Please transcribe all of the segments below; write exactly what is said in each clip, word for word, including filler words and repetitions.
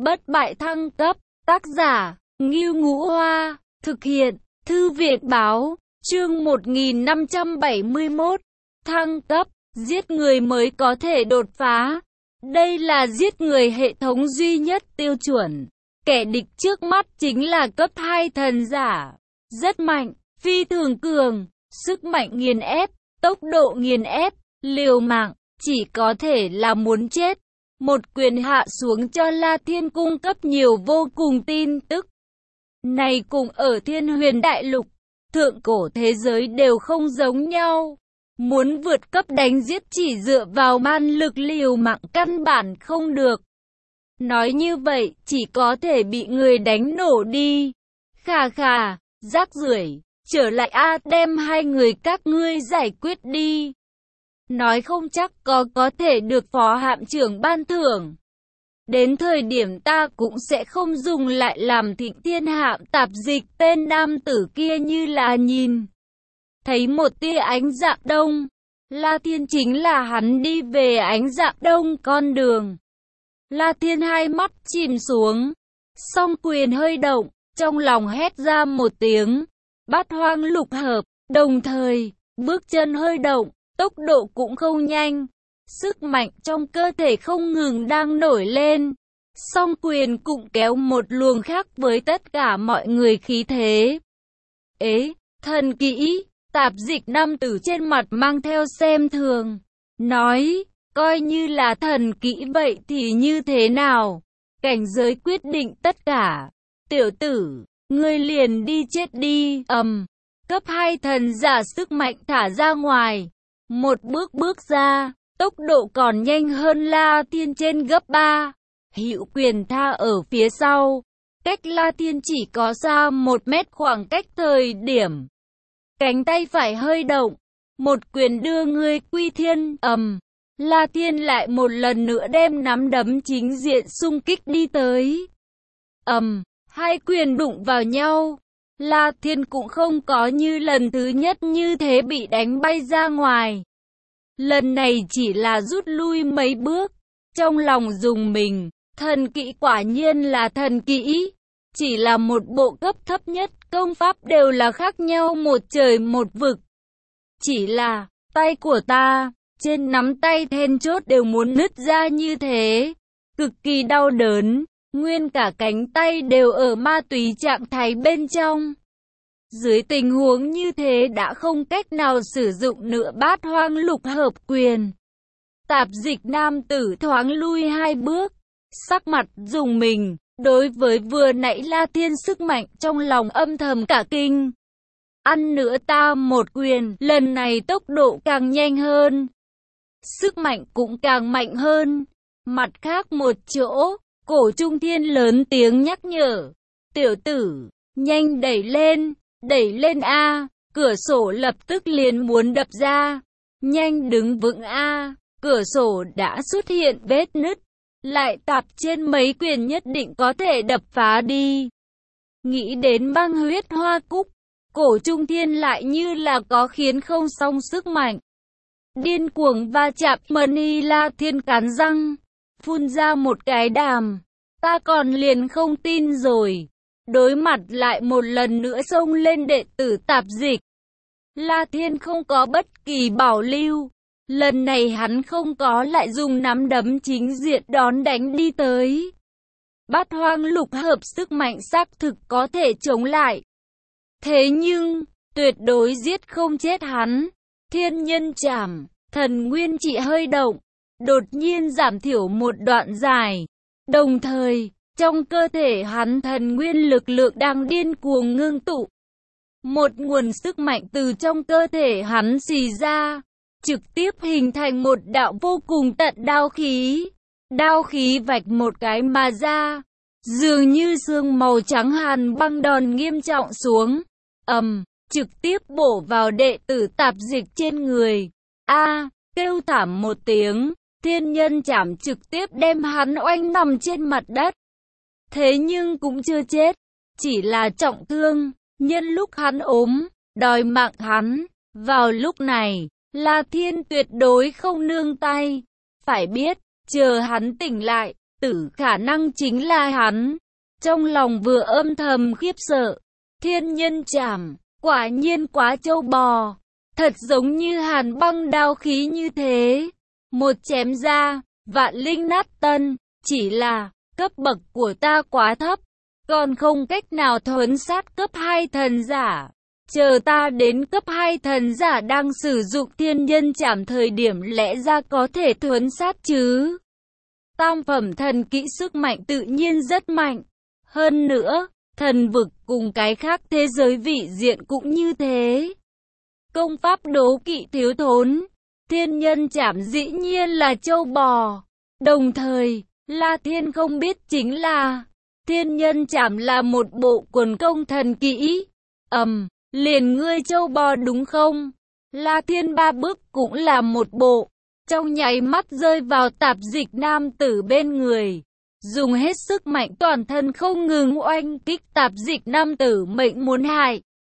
bất bại thăng cấp, tác giả, Ngưu Ngũ Hoa, thực hiện, Thư viện Báo, chương một nghìn năm trăm bảy mươi mốt, thăng cấp, giết người mới có thể đột phá. Đây là giết người hệ thống duy nhất tiêu chuẩn. Kẻ địch trước mắt chính là cấp hai thần giả. Rất mạnh, phi thường cường, sức mạnh nghiền ép, tốc độ nghiền ép, liều mạng, chỉ có thể là muốn chết. Một quyền hạ xuống cho La Thiên cung cấp nhiều vô cùng tin tức. Này cùng ở Thiên Huyền Đại Lục, thượng cổ thế giới đều không giống nhau. Muốn vượt cấp đánh giết chỉ dựa vào man lực liều mạng căn bản không được. Nói như vậy, chỉ có thể bị người đánh nổ đi. Khà khà, rác rưởi, trở lại a, đem hai người các ngươi giải quyết đi. Nói không chắc có có thể được phó hạm trưởng ban thưởng. Đến thời điểm ta cũng sẽ không dùng lại làm Thịnh Thiên Hạm tạp dịch. Tên nam tử kia như là nhìn thấy một tia ánh dạng đông. La Thiên chính là hắn đi về ánh dạng đông con đường. La Thiên hai mắt chìm xuống, song quyền hơi động, trong lòng hét ra một tiếng, bát hoang lục hợp, đồng thời, bước chân hơi động, tốc độ cũng không nhanh, sức mạnh trong cơ thể không ngừng đang nổi lên, song quyền cũng kéo một luồng khác với tất cả mọi người khí thế. Ế, thần kỹ, tạp dịch nam tử trên mặt mang theo xem thường, nói, coi như là thần kỹ vậy thì như thế nào? Cảnh giới quyết định tất cả. Tiểu tử, ngươi liền đi chết đi. Ầm, um, cấp hai thần giả sức mạnh thả ra ngoài. Một bước bước ra, tốc độ còn nhanh hơn La Thiên trên gấp ba. Hữu quyền tha ở phía sau. Cách La Thiên chỉ có xa một mét khoảng cách thời điểm. Cánh tay phải hơi động. Một quyền đưa ngươi quy thiên. Ầm. Um, La Thiên lại một lần nữa đem nắm đấm chính diện xung kích đi tới. Ầm, um, hai quyền đụng vào nhau. La Thiên cũng không có như lần thứ nhất như thế bị đánh bay ra ngoài. Lần này chỉ là rút lui mấy bước. Trong lòng dùng mình, thần kỹ quả nhiên là thần kỹ. Chỉ là một bộ cấp thấp nhất, công pháp đều là khác nhau một trời một vực. Chỉ là, tay của ta, trên nắm tay then chốt đều muốn nứt ra như thế. Cực kỳ đau đớn, nguyên cả cánh tay đều ở ma túy trạng thái bên trong. Dưới tình huống như thế đã không cách nào sử dụng nữa bát hoang lục hợp quyền. Tạp dịch nam tử thoáng lui hai bước, sắc mặt rùng mình, đối với vừa nãy La Thiên sức mạnh trong lòng âm thầm cả kinh. Ăn nữa ta một quyền, lần này tốc độ càng nhanh hơn. Sức mạnh cũng càng mạnh hơn. Mặt khác một chỗ, Cổ Trung Thiên lớn tiếng nhắc nhở. Tiểu tử, nhanh đẩy lên, đẩy lên a, cửa sổ lập tức liền muốn đập ra. Nhanh đứng vững a, cửa sổ đã xuất hiện vết nứt. Lại tạp trên mấy quyền nhất định có thể đập phá đi. Nghĩ đến băng huyết hoa cúc, Cổ Trung Thiên lại như là có khiến không song sức mạnh. Điên cuồng va chạm, Mani La Thiên cắn răng, phun ra một cái đàm. Ta còn liền không tin rồi. Đối mặt lại một lần nữa xông lên đệ tử tạp dịch. La Thiên không có bất kỳ bảo lưu. Lần này hắn không có lại dùng nắm đấm chính diện đón đánh đi tới. Bát hoang lục hợp sức mạnh xác thực có thể chống lại. Thế nhưng, tuyệt đối giết không chết hắn. Thiên nhân trảm, thần nguyên trị hơi động, đột nhiên giảm thiểu một đoạn dài. Đồng thời, trong cơ thể hắn thần nguyên lực lượng đang điên cuồng ngưng tụ. Một nguồn sức mạnh từ trong cơ thể hắn xì ra, trực tiếp hình thành một đạo vô cùng tận đao khí. Đao khí vạch một cái mà ra, dường như xương màu trắng hàn băng đòn nghiêm trọng xuống. Ầm, um, trực tiếp bổ vào đệ tử tạp dịch trên người. A, kêu thảm một tiếng, thiên nhân chảm trực tiếp đem hắn oanh nằm trên mặt đất. Thế nhưng cũng chưa chết, chỉ là trọng thương, nhân lúc hắn ốm, đòi mạng hắn. Vào lúc này, La Thiên tuyệt đối không nương tay. Phải biết, chờ hắn tỉnh lại, tử khả năng chính là hắn. Trong lòng vừa âm thầm khiếp sợ, thiên nhân trảm, quả nhiên quá trâu bò, thật giống như hàn băng đao khí như thế. Một chém ra, vạn linh nát tân, chỉ là, cấp bậc của ta quá thấp, còn không cách nào thuấn sát cấp hai thần giả. Chờ ta đến cấp hai thần giả đang sử dụng thiên nhân trảm thời điểm lẽ ra có thể thuấn sát chứ. Tam phẩm thần kỹ sức mạnh tự nhiên rất mạnh. Hơn nữa, thần vực cùng cái khác thế giới vị diện cũng như thế. Công pháp đố kỵ thiếu thốn, thiên nhân trảm dĩ nhiên là trâu bò. Đồng thời, La Thiên không biết chính là, thiên nhân trảm là một bộ quần công thần kỹ. Ầm, um, liền ngươi trâu bò đúng không? La Thiên ba bước cũng là một bộ, trong nháy mắt rơi vào tạp dịch nam tử bên người. Dùng hết sức mạnh toàn thân không ngừng oanh kích tạp dịch nam tử mệnh muốn hại.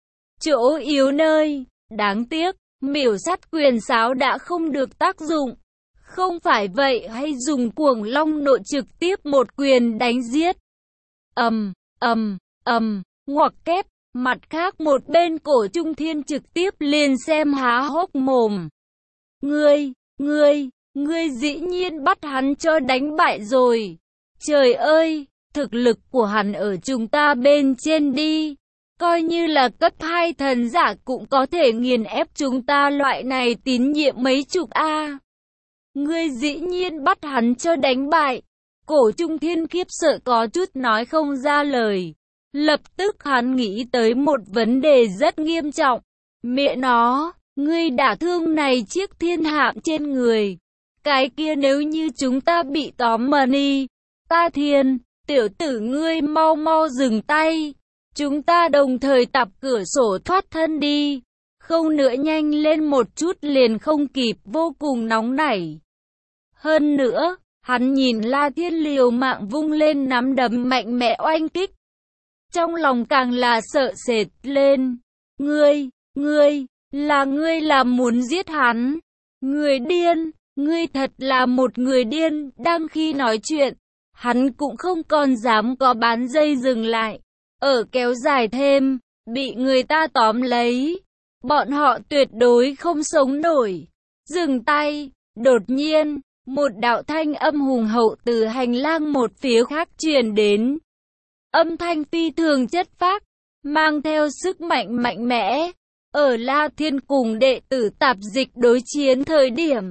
Chỗ yếu nơi, đáng tiếc, miểu sát quyền sáo đã không được tác dụng. Không phải vậy hay dùng cuồng long nội trực tiếp một quyền đánh giết. Ầm, ầm, ầm, ngoặc kép, mặt khác một bên Cổ Trung Thiên trực tiếp liền xem há hốc mồm. Ngươi, ngươi, ngươi dĩ nhiên bắt hắn cho đánh bại rồi. Trời ơi, thực lực của hắn ở chúng ta bên trên đi. Coi như là cấp hai thần giả cũng có thể nghiền ép chúng ta loại này tín nhiệm mấy chục A. Ngươi dĩ nhiên bắt hắn cho đánh bại. Cổ Trung Thiên khiếp sợ có chút nói không ra lời. Lập tức hắn nghĩ tới một vấn đề rất nghiêm trọng. Mẹ nó, ngươi đả thương này chiếc thiên hạm trên người. Cái kia nếu như chúng ta bị tóm mà đi. Ta thiên, tiểu tử ngươi mau mau dừng tay. Chúng ta đồng thời tập cửa sổ thoát thân đi. Không nữa nhanh lên một chút liền không kịp, vô cùng nóng nảy. Hơn nữa, hắn nhìn La Thiên liều mạng vung lên nắm đấm mạnh mẽ oanh kích. Trong lòng càng là sợ sệt lên. Ngươi, ngươi, là ngươi làm muốn giết hắn. Người điên, ngươi thật là một người điên. Đang khi nói chuyện, hắn cũng không còn dám có bán dây dừng lại. Ở kéo dài thêm, bị người ta tóm lấy. Bọn họ tuyệt đối không sống nổi. Dừng tay, đột nhiên, một đạo thanh âm hùng hậu từ hành lang một phía khác truyền đến. Âm thanh phi thường chất phác, mang theo sức mạnh mạnh mẽ. Ở La Thiên cùng đệ tử tạp dịch đối chiến thời điểm,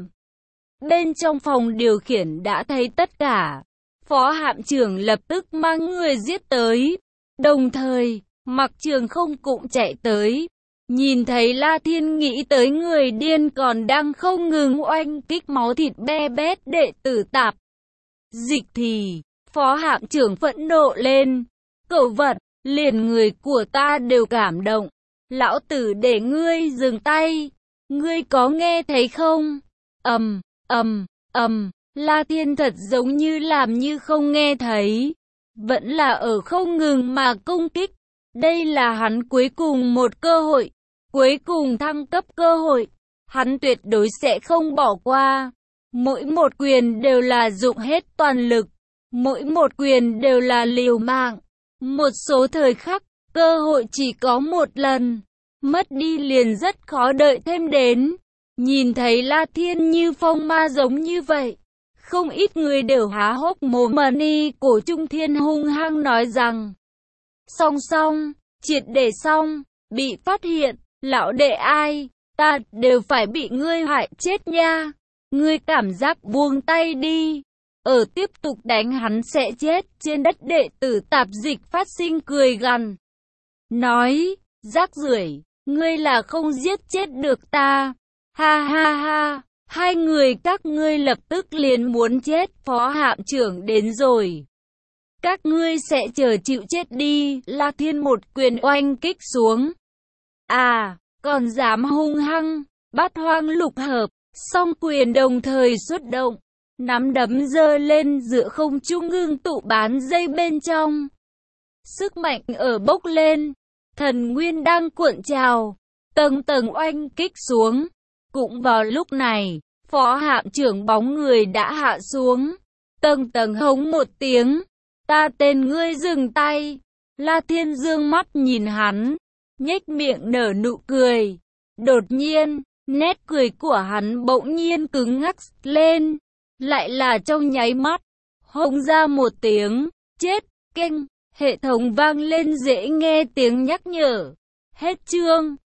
bên trong phòng điều khiển đã thấy tất cả. Phó hạm trưởng lập tức mang người giết tới. Đồng thời, Mặc Trường Không cũng chạy tới. Nhìn thấy La Thiên nghĩ tới người điên còn đang không ngừng oanh kích máu thịt be bét đệ tử tạp dịch thì, phó hạm trưởng phẫn nộ lên. Cẩu vật, liền người của ta đều cảm động. Lão tử để ngươi dừng tay. Ngươi có nghe thấy không? Ầm, ầm, ầm. La Thiên thật giống như làm như không nghe thấy. Vẫn là ở không ngừng mà công kích. Đây là hắn cuối cùng một cơ hội. Cuối cùng thăng cấp cơ hội. Hắn tuyệt đối sẽ không bỏ qua. Mỗi một quyền đều là dụng hết toàn lực. Mỗi một quyền đều là liều mạng. Một số thời khắc, cơ hội chỉ có một lần. Mất đi liền rất khó đợi thêm đến. Nhìn thấy La Thiên như phong ma giống như vậy. Không ít người đều há hốc mồm mà ni. Cổ Trung Thiên hung hăng nói rằng. Song song, triệt để xong, bị phát hiện, lão đệ ai, ta đều phải bị ngươi hại chết nha. Ngươi cảm giác buông tay đi. Ở tiếp tục đánh hắn sẽ chết. Trên đất đệ tử tạp dịch phát sinh cười gằn. Nói, rác rưởi, ngươi là không giết chết được ta. Ha ha ha, hai người các ngươi lập tức liền muốn chết. Phó hạm trưởng đến rồi. Các ngươi sẽ chờ chịu chết đi. La Thiên một quyền oanh kích xuống. À, còn dám hung hăng. Bát hoang lục hợp, song quyền đồng thời xuất động. Nắm đấm giơ lên giữa không trung ngưng tụ bán dây bên trong. Sức mạnh ở bốc lên. Thần nguyên đang cuộn trào. Tầng tầng oanh kích xuống. Cũng vào lúc này, phó hạm trưởng bóng người đã hạ xuống. Tầng tầng hống một tiếng. Ta tên ngươi dừng tay. La Thiên dương mắt nhìn hắn, nhếch miệng nở nụ cười. Đột nhiên, nét cười của hắn bỗng nhiên cứng ngắc lên. Lại là trong nháy mắt. Hống ra một tiếng. Chết, keng. Hệ thống vang lên dễ nghe tiếng nhắc nhở. Hết chương.